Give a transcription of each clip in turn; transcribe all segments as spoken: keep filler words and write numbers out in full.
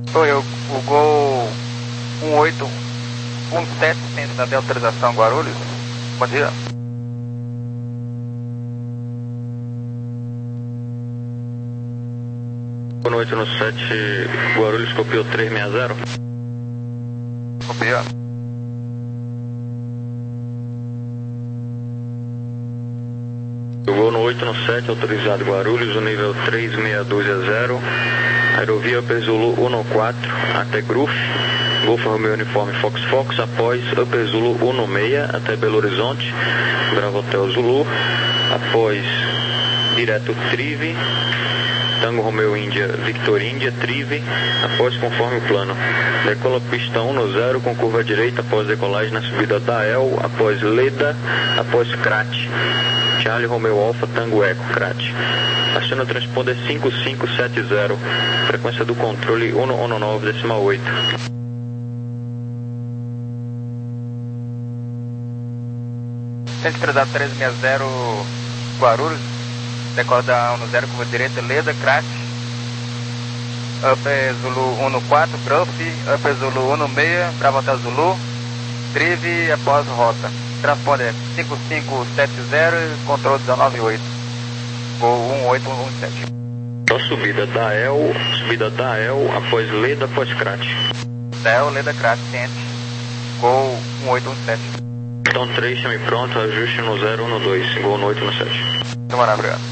Foi eu, o Gol um oito um sete da de autorização Guarulhos. Bom dia. Boa noite no sete, Guarulhos copiou três seis zero. Copia. Eu vou no oito no sete, autorizado Guarulhos, o nível três seis dois zero. Aerovia Upper Zulu um no quatro até Gruf. Golf Romeo Uniforme Fox Fox, após Upper Zulu um no seis até Belo Horizonte. Bravo Hotel Zulu. Após direto Trive. Tango Romeo Índia, Victor Índia, Trive, após conforme o plano. Decola pista um no zero com curva direita após decolagem na subida da El, após Leda, após Crat. Charlie Romeo Alpha, Tango Eco, Crat. Aciona o transponder cinco cinco sete zero, frequência do controle um no nove, decimal oito. Centralizado três seis zero Guarulhos. Decola da um no zero, curva direita, Leda, Crash. Upper Zulu um no quatro, Gruff. Upper Zulu um no seis, Bravo Hotel Zulu. Trive após rota. Transponder cinco cinco sete zero, controle dezenove oito. Gol um oito um sete. Então subida da El, subida da El, após Leda, após Crat. Da El, Leda, Crash, ciente. Gol um oito um sete. Então três, chame pronto, ajuste no zero um no dois, gol no oito no sete. Tomara, obrigado.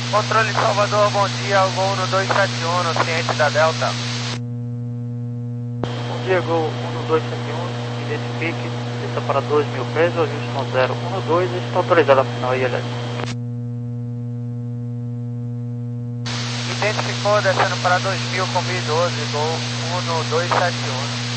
Controle Salvador, bom dia, Gol no dois sete um, ciente da Delta. Bom dia, Gol um dois sete um, identifique, desça para dois mil pés, ajuste no zero um dois, está autorizado a final I L S. Identificou, descendo para dois mil com mil e doze, Gol um dois sete um.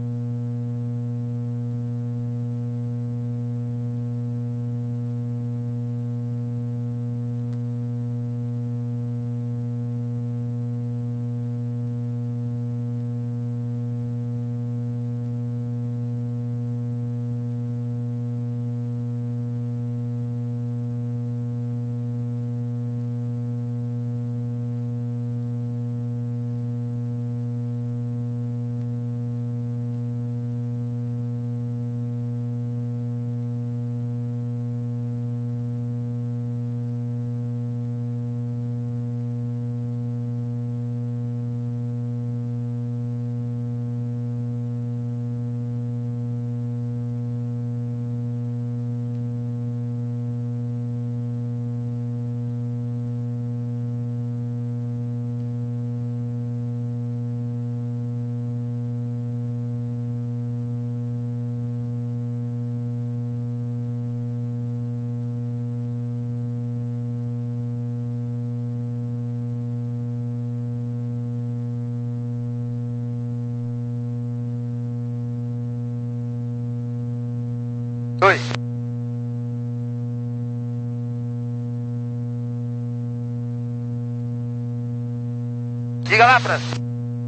Oi. Diga lá, França.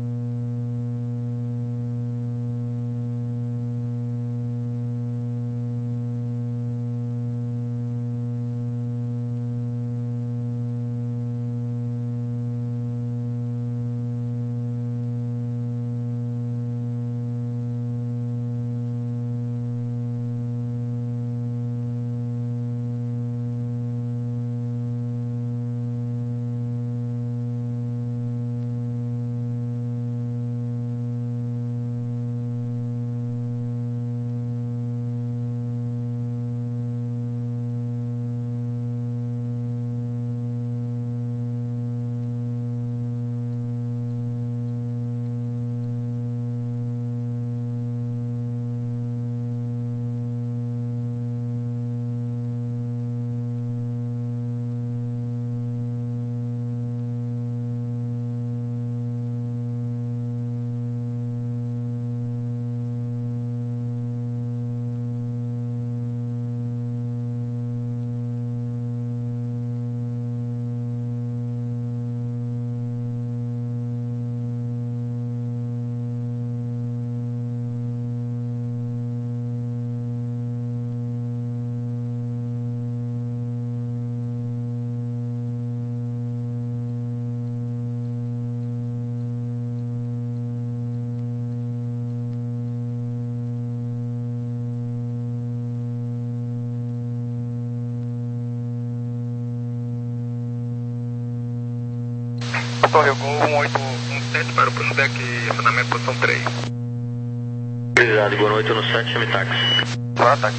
Correu Gol um oito um sete para o pushback e acionamento posição três. Obrigado, Gol oito um sete, chame táxi. Só ataque.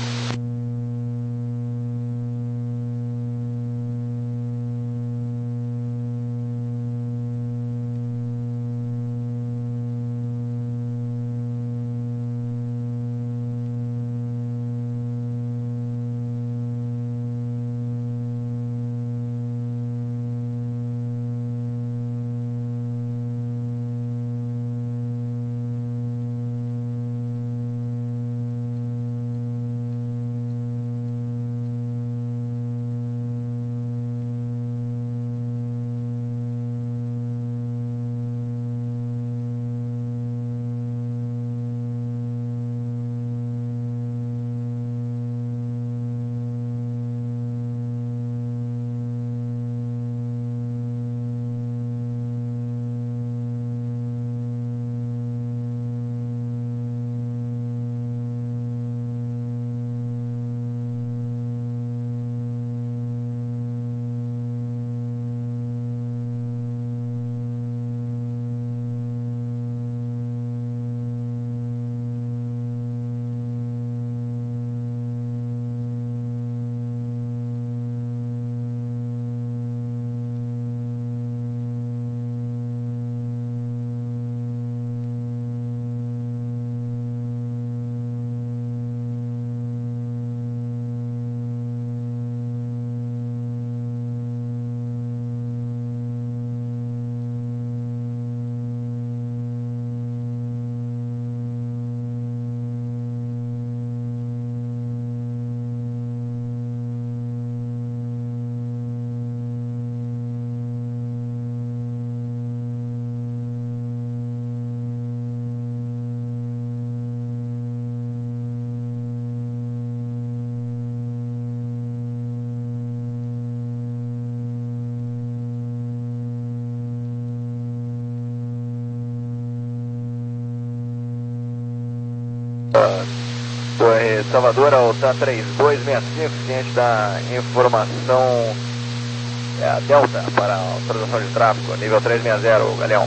de Salvador ao TAM três dois seis cinco, ciente da informação é, a Delta para a autorização de tráfego, nível três seis zero, Galeão.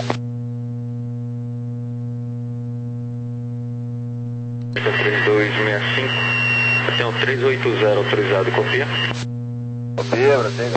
três dois seis cinco, tem um três oito zero autorizado, copia? Copia, Brasil.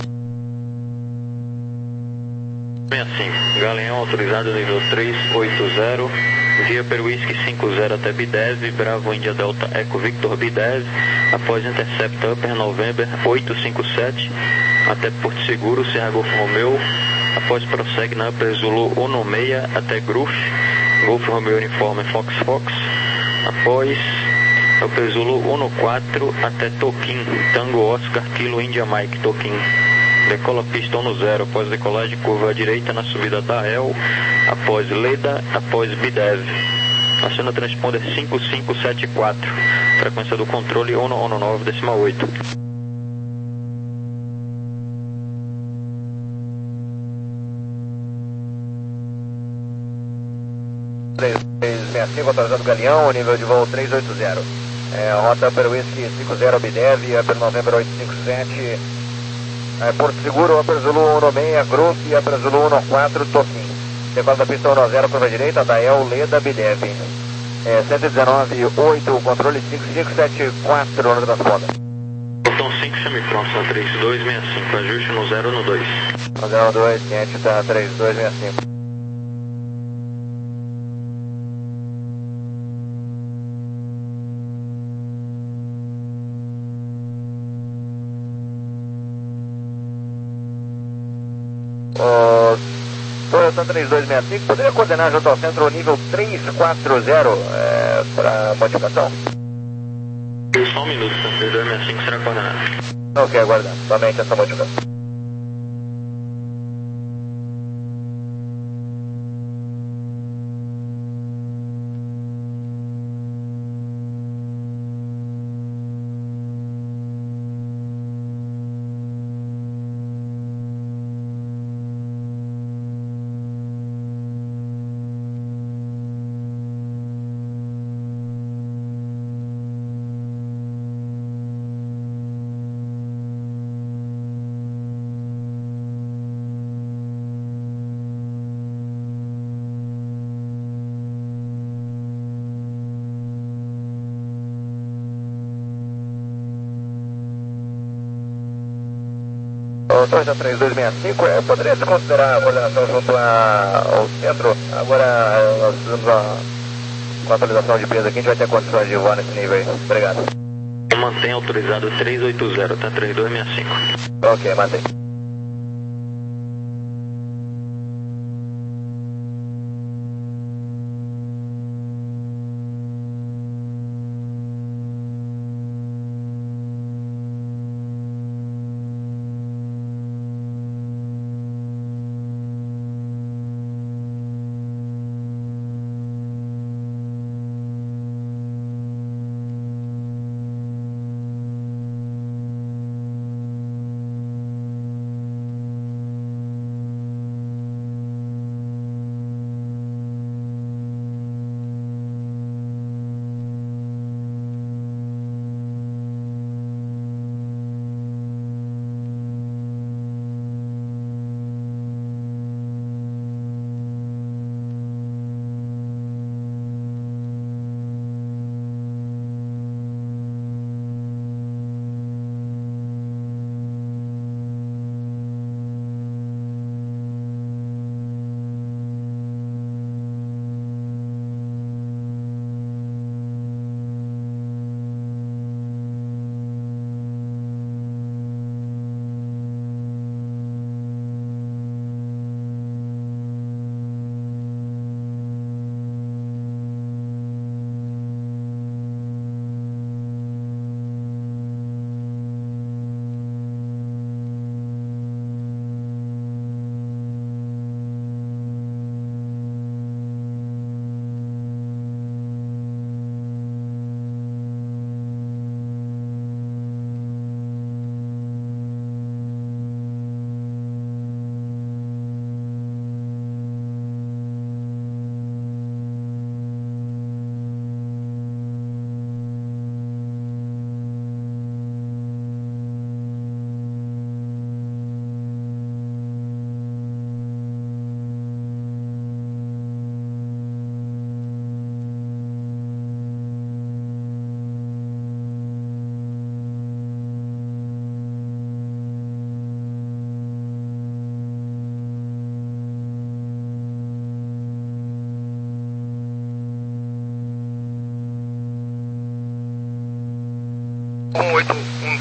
seis cinco, Galeão autorizado nível três oito zero, via per whisky cinco zero até B dez, Bravo India Delta Eco Victor B dez, após Intercept Upper November oito cinco sete, até Porto Seguro, Serra Golfo Romeu, após prossegue na Upper Zulu um seis até Gruf, Golfo Romeu Uniforme Fox Fox, após Upper Zulu um quatro até Toquim, Tango Oscar Kilo India Mike Toquim. Decola pista no zero, após decolagem curva à direita na subida da El, após Leda, após B dez. Aciona transponder cinco cinco sete quatro, frequência do controle um nove decimal oito. três seis cinco, autorizado Galeão, nível de voo três oito zero. É, rota Upper Whisky cinco zero B dez, Upper November oito cinco sete. É, Porto Seguro, Upper Zulu um seis, Gruf, Upper Zulu um quatro, Toquim. Decola da pista um zero, curva direita, da El, Leda, Bidev. É, cento e dezenove, oito, controle cinco cinco sete quatro, no transponder. Botão cinco, chame pronto, tá três dois seis cinco, ajuste no zero no dois. No zero dois, ciente, tá três dois seis cinco. O Toyota três dois seis cinco, poderia coordenar junto ao centro o nível três quatro zero é, para modificação? Só um minuto, tá? três dois seis cinco será coordenado. Ok, aguardando, somente essa modificação. O Toyota três dois seis cinco, é, poderia se considerar a coordenação junto a, ao centro. Agora nós precisamos a, com a atualização de peso aqui, a gente vai ter condições de voar nesse nível aí. Obrigado. Mantém autorizado três oito zero, tá? três dois seis cinco. Ok, mantém.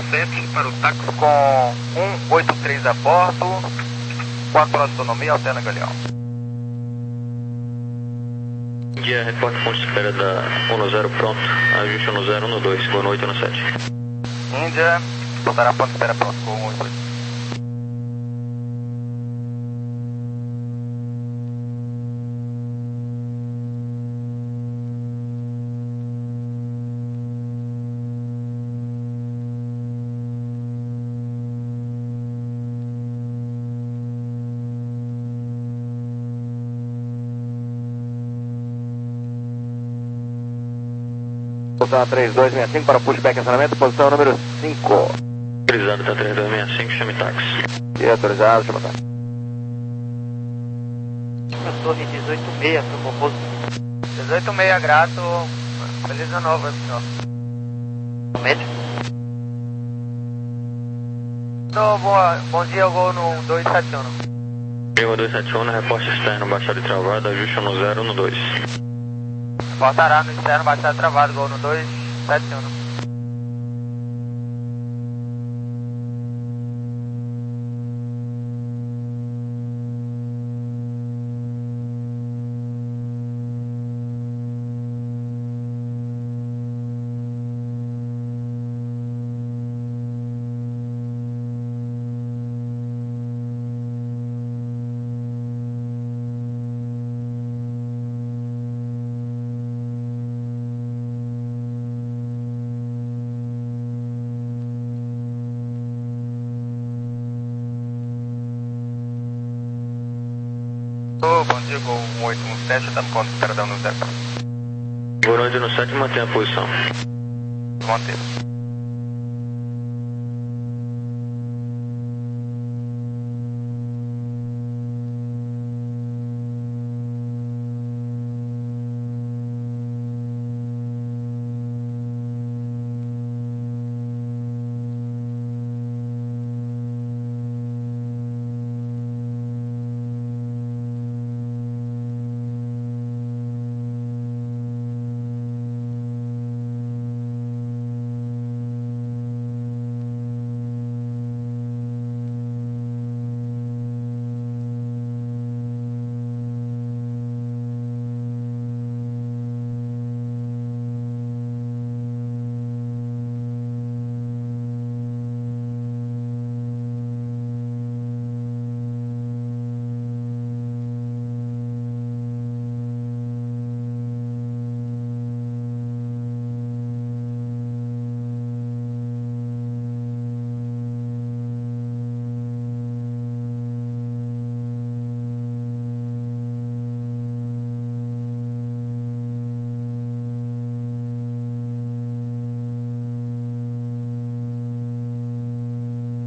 sete para o táxi com cento e oitenta e três a bordo. quatro horas de autonomia, alterna Galeão. Dia, reporte ponto de espera da um zero pronto, ajuste um zero um dois, boa noite, um sete. Índia, voltará ponto de espera pronto com um oito oito. Posição três dois seis cinco para pushback acionamento, posição número cinco. Autorizado da três dois seis cinco, chame táxi. E autorizado, chama táxi. Torre dezoito seis, para o Boboso. dezoito seis, grato. Feliz ano novo, senhor. Médio. Então, boa, bom dia, gol no dois sete um. Lima dois sete um, reporte externo, baixada e travada, ajuste um zero um dois. Voltará no externo, baixado travado, gol no dois sete um. Oh, bom dia, gol um oito um sete, estamos com o perdão no zero. Boa noite, no sete, mantenha a posição. Manter.